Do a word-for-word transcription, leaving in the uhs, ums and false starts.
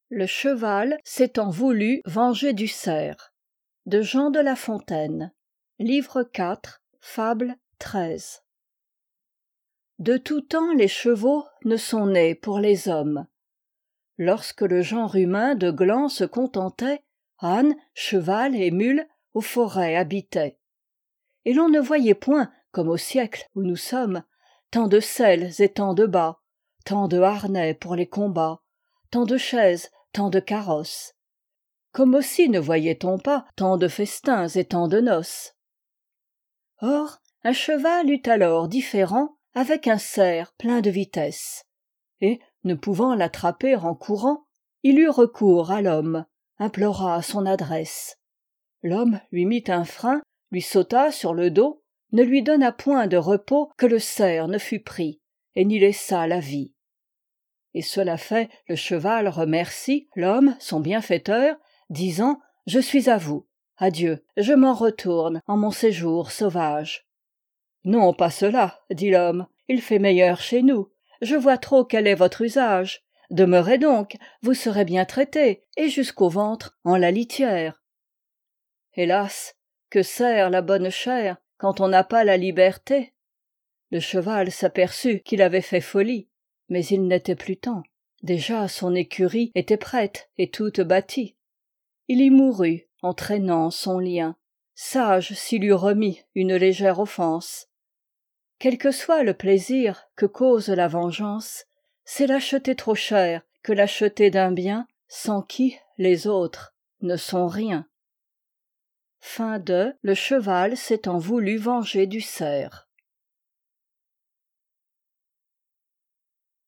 Le cheval s'étant voulu venger du cerf. De Jean de La Fontaine. Livre quatre, fable treize. De tout temps les chevaux ne sont nés pour les hommes. Lorsque le genre humain de glands se contentait, âne, cheval et mule aux forêts habitaient. Et l'on ne voyait point, comme au siècle où nous sommes, tant de selles et tant de bâts, tant de harnais pour les combats, tant de chaises, tant de carrosses. Comme aussi ne voyait-on pas tant de festins et tant de noces. Or, un cheval eut alors différend avec un cerf plein de vitesse. Et, ne pouvant l'attraper en courant, il eut recours à l'homme, implora son adresse. L'homme lui mit un frein, lui sauta sur le dos, ne lui donna point de repos que le cerf ne fût pris, et n'y laissât la vie. Et cela fait, le cheval remercie l'homme, son bienfaiteur, disant « Je suis à vous. Adieu, je m'en retourne en mon séjour sauvage. » « Non, pas cela, dit l'homme, il fait meilleur chez nous. Je vois trop quel est votre usage. Demeurez donc, vous serez bien traité, et jusqu'au ventre en la litière. » Hélas, que sert la bonne chair quand on n'a pas la liberté? Le cheval s'aperçut qu'il avait fait folie, mais il n'était plus temps. Déjà son écurie était prête et toute bâtie. Il y mourut en traînant son lien, sage s'il eût remis une légère offense. Quel que soit le plaisir que cause la vengeance, c'est l'acheter trop cher que l'acheter d'un bien sans qui les autres ne sont rien. Fin de Le cheval s'étant voulu venger du cerf.